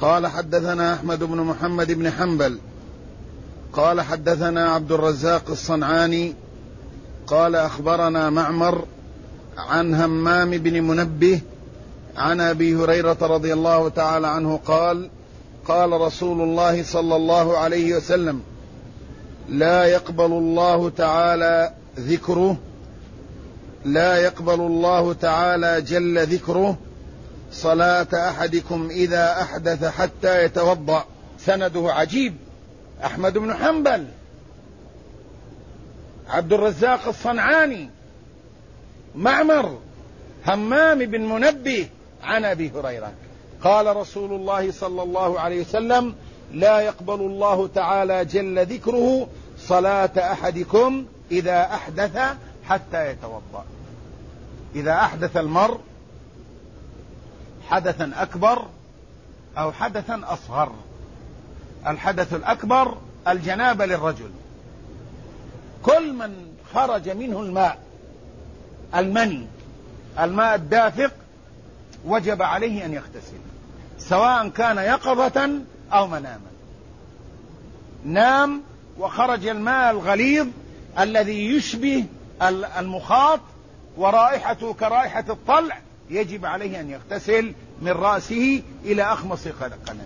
قال حدثنا أحمد بن محمد بن حنبل قال حدثنا عبد الرزاق الصنعاني قال أخبرنا معمر عن همام بن منبه عن أبي هريرة رضي الله تعالى عنه قال قال رسول الله صلى الله عليه وسلم لا يقبل الله تعالى جل ذكره صلاة أحدكم إذا أحدث حتى يتوضأ. سنده عجيب، أحمد بن حنبل، عبد الرزاق الصنعاني، معمر، همام بن منبه عن أبي هريرة قال رسول الله صلى الله عليه وسلم لا يقبل الله تعالى جل ذكره صلاة أحدكم إذا أحدث حتى يتوضأ. إذا أحدث المرء حدثا أكبر أو حدثا أصغر. الحدث الأكبر الجنابة للرجل، كل من خرج منه الماء، الماء الدافق، وجب عليه أن يغتسل، سواء كان يقظة أو مناما. نام وخرج الماء الغليظ الذي يشبه المخاط ورائحته كرائحة الطلع، يجب عليه أن يغتسل من رأسه إلى أخمص قدمه.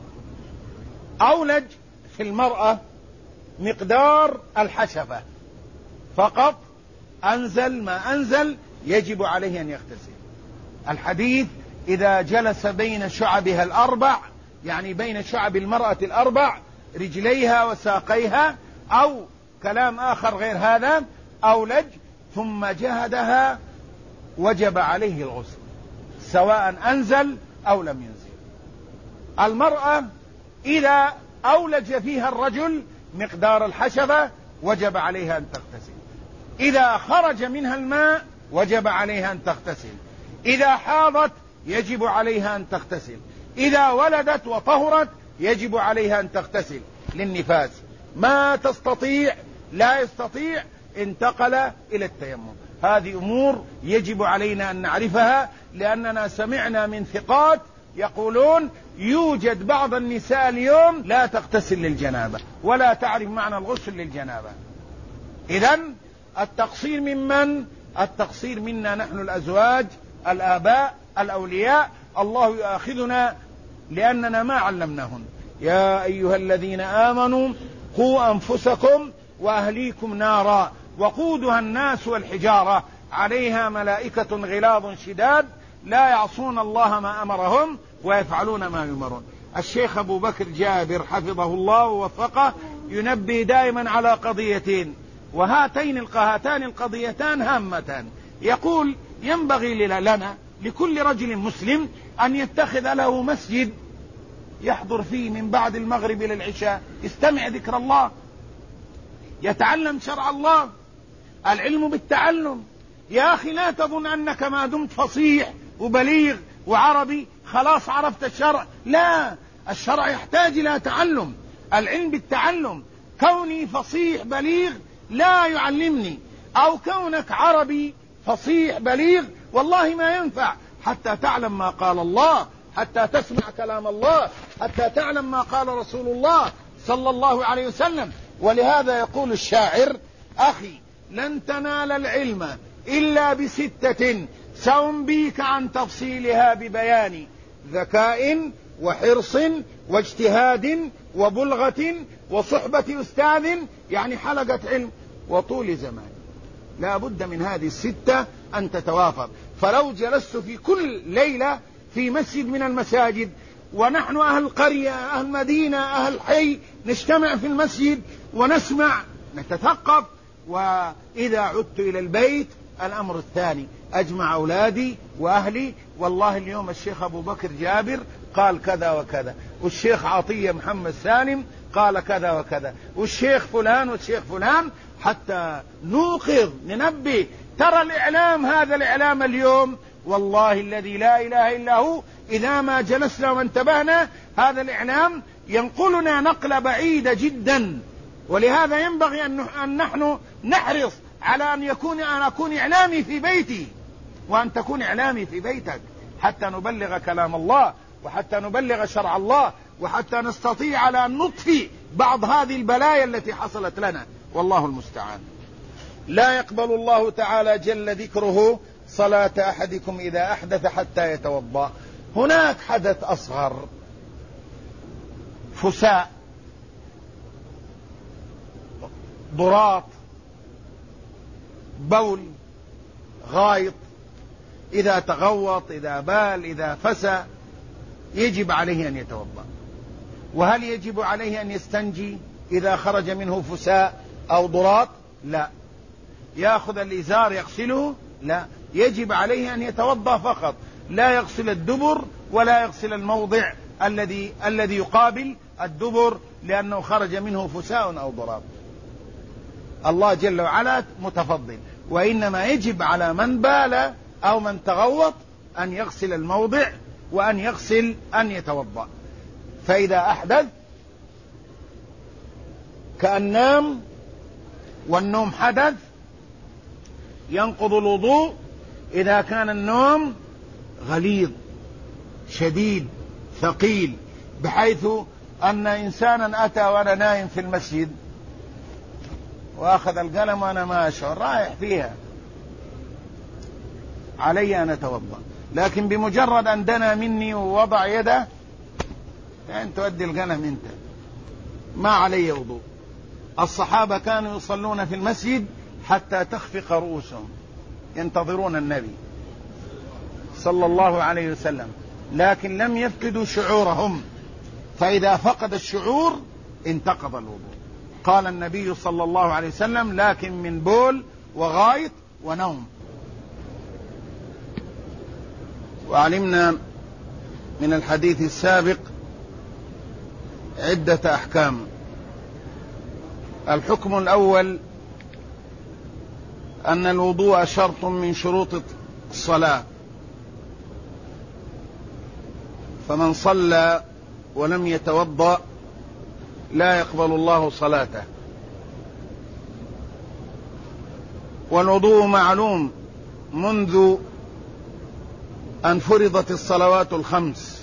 أولج في المرأة مقدار الحشفة فقط، أنزل ما أنزل يجب عليه أن يغتسل. الحديث إذا جلس بين شعبها الأربع، يعني بين شعب المرأة الأربع، رجليها وساقيها، أو كلام آخر غير هذا، أولج ثم جهدها، وجب عليه الغسل سواء أنزل أو لم ينزل. المرأة إذا أولج فيها الرجل مقدار الحشفة وجب عليها أن تغتسل. إذا خرج منها الماء وجب عليها أن تغتسل. إذا حاضت يجب عليها أن تغتسل. إذا ولدت وطهرت يجب عليها أن تغتسل للنفاس. ما تستطيع، لا يستطيع، انتقل إلى التيمم. هذه أمور يجب علينا أن نعرفها، لأننا سمعنا من ثقات يقولون يوجد بعض النساء اليوم لا تغتسل للجنابة ولا تعرف معنى الغسل للجنابة. إذن التقصير ممن؟ التقصير منا نحن الأزواج، الآباء، الأولياء. الله يؤاخذنا لأننا ما علمناهن. يا أيها الذين آمنوا قوا أنفسكم وأهليكم نارا وقودها الناس والحجارة عليها ملائكة غلاظ شداد لا يعصون الله ما أمرهم ويفعلون ما يؤمرون. الشيخ أبو بكر جابر حفظه الله ووفقه ينبه دائما على قضيتين، وهاتان القضيتان هامتان. يقول ينبغي لنا لكل رجل مسلم أن يتخذ له مسجد يحضر فيه من بعد المغرب إلى العشاء، يستمع ذكر الله، يتعلم شرع الله. العلم بالتعلم. يا أخي لا تظن أنك ما دمت فصيح وبليغ وعربي خلاص عرفت الشرع، لا، الشرع يحتاج إلى تعلم. العلم بالتعلم. كوني فصيح بليغ لا يعلمني، أو كونك عربي فصيح بليغ والله ما ينفع، حتى تعلم ما قال الله، حتى تسمع كلام الله، حتى تعلم ما قال رسول الله صلى الله عليه وسلم. ولهذا يقول الشاعر: أخي لن تنال العلم إلا بستة سأنبيك عن تفصيلها ببيان: ذكاء وحرص واجتهاد وبلغة وصحبة أستاذ، يعني حلقة علم، وطول زمان. لا بد من هذه الستة أن تتوافر. فلو جلست في كل ليلة في مسجد من المساجد، ونحن أهل القرية، أهل المدينة، أهل الحي، نجتمع في المسجد ونسمع، نتثقف، وإذا عدت إلى البيت الأمر الثاني، أجمع أولادي وأهلي. والله اليوم الشيخ أبو بكر جابر قال كذا وكذا، والشيخ عطية محمد سالم قال كذا وكذا، والشيخ فلان والشيخ فلان، حتى نوقظ، ننبه. ترى الإعلام، هذا الإعلام اليوم والله الذي لا إله إلا هو، إذا ما جلسنا وانتبهنا هذا الإعلام ينقلنا نقلة بعيدة جدا. ولهذا ينبغي أن نحن نحرص على أن أكون إعلامي في بيتي، وأن تكون إعلامي في بيتك، حتى نبلغ كلام الله وحتى نبلغ شرع الله، وحتى نستطيع على أن نطفي بعض هذه البلايا التي حصلت لنا، والله المستعان. لا يقبل الله تعالى جل ذكره صلاة أحدكم إذا أحدث حتى يتوضأ. هناك حدث أصغر، فساء، ضراط، بول، غائط، إذا تغوط، إذا بال، إذا فسى، يجب عليه أن يتوضأ. وهل يجب عليه أن يستنجي إذا خرج منه فساء أو ضراط؟ لا. يأخذ الإزار يغسله؟ لا، يجب عليه أن يتوضأ فقط، لا يغسل الدبر ولا يغسل الموضع الذي يقابل الدبر لأنه خرج منه فساء أو ضراط. الله جل وعلا متفضل، وإنما يجب على من بال أو من تغوط أن يغسل الموضع وأن يغسل أن يتوضأ. فإذا أحدث كأن نام والنوم حدث ينقض الوضوء إذا كان النوم غليظ شديد ثقيل، بحيث أن إنسانا أتى وأنا نايم في المسجد وأخذ القلم وأنا ما أشعر رايح فيها، علي أن أتوضأ. لكن بمجرد أن دنا مني ووضع يده، يعني تؤدي القلم أنت، ما علي وضوء. الصحابة كانوا يصلون في المسجد حتى تخفق رؤوسهم ينتظرون النبي صلى الله عليه وسلم، لكن لم يفقدوا شعورهم، فإذا فقد الشعور انتقض الوضوء. قال النبي صلى الله عليه وسلم: لكن من بول وغائط ونوم. وعلمنا من الحديث السابق عدة أحكام. الحكم الأول أن الوضوء شرط من شروط الصلاة، فمن صلى ولم يتوضأ لا يقبل الله صلاته. والوضوء معلوم منذ أن فرضت الصلوات الخمس،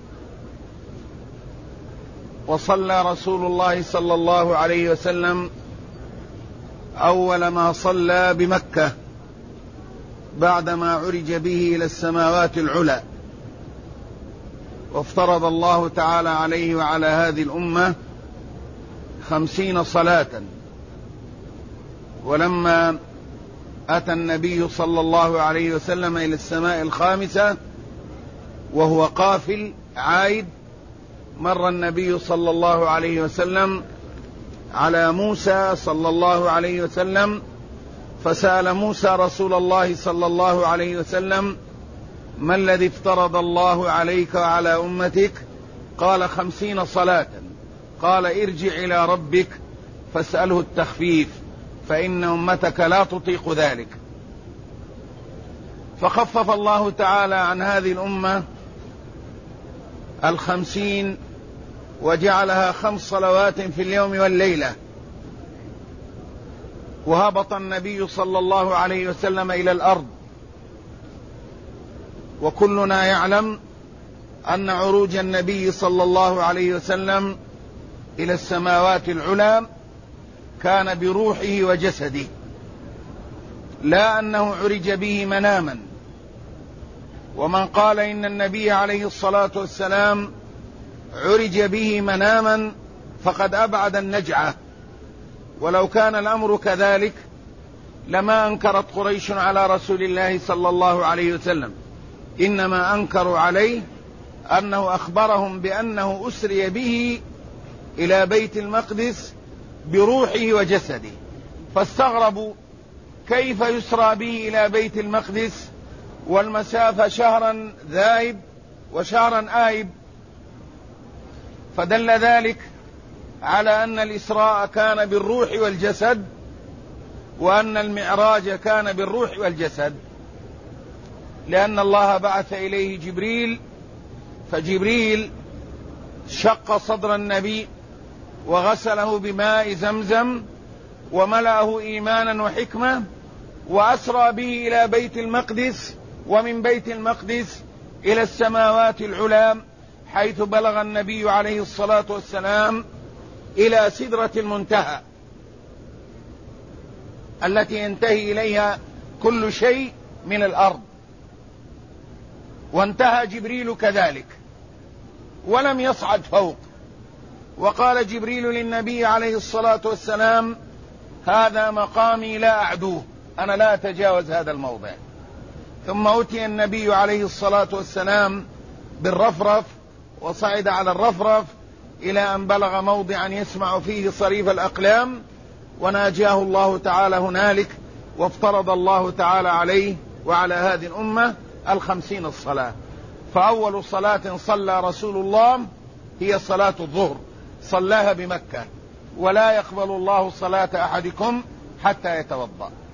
وصلى رسول الله صلى الله عليه وسلم أول ما صلى بمكة بعدما عرج به إلى السماوات العلى، وافترض الله تعالى عليه وعلى هذه الأمة 50 صلاة. ولما أتى النبي صلى الله عليه وسلم إلى السماء الخامسة وهو قافل عايد، مر النبي صلى الله عليه وسلم على موسى صلى الله عليه وسلم، فسأل موسى رسول الله صلى الله عليه وسلم: ما الذي افترض الله عليك وعلى أمتك؟ قال: 50 صلاة. قال: ارجع إلى ربك فاسأله التخفيف، فإن أمتك لا تطيق ذلك. فخفف الله تعالى عن هذه الأمة 50 وجعلها 5 صلوات في اليوم والليلة. وهبط النبي صلى الله عليه وسلم إلى الأرض، وكلنا يعلم أن عروج النبي صلى الله عليه وسلم إلى السماوات العلى كان بروحه وجسده، لا أنه عرج به مناما. ومن قال إن النبي عليه الصلاة والسلام عرج به مناما فقد أبعد النجعة، ولو كان الأمر كذلك لما أنكرت قريش على رسول الله صلى الله عليه وسلم، إنما أنكروا عليه أنه أخبرهم بأنه أسري به إلى بيت المقدس بروحه وجسده، فاستغربوا كيف يسرى به إلى بيت المقدس والمسافة شهرا ذاهب وشهرا آيب. فدل ذلك على أن الإسراء كان بالروح والجسد، وأن المعراج كان بالروح والجسد، لأن الله بعث إليه جبريل، فجبريل شق صدر النبي وغسله بماء زمزم وملأه إيمانا وحكمة، وأسرى به إلى بيت المقدس، ومن بيت المقدس إلى السماوات العلى حيث بلغ النبي عليه الصلاة والسلام إلى سدرة المنتهى التي ينتهي إليها كل شيء من الأرض، وانتهى جبريل كذلك ولم يصعد فوق. وقال جبريل للنبي عليه الصلاة والسلام: هذا مقامي لا أعدوه، أنا لا أتجاوز هذا الموضع. ثم أتي النبي عليه الصلاة والسلام بالرفرف، وصعد على الرفرف إلى أن بلغ موضعا يسمع فيه صريف الأقلام، وناجاه الله تعالى هنالك، وافترض الله تعالى عليه وعلى هذه الأمة 50 الصلاة. فأول صلاة صلى رسول الله هي صلاة الظهر، صلاها بمكة، ولا يقبل الله صلاة أحدكم حتى يتوضأ.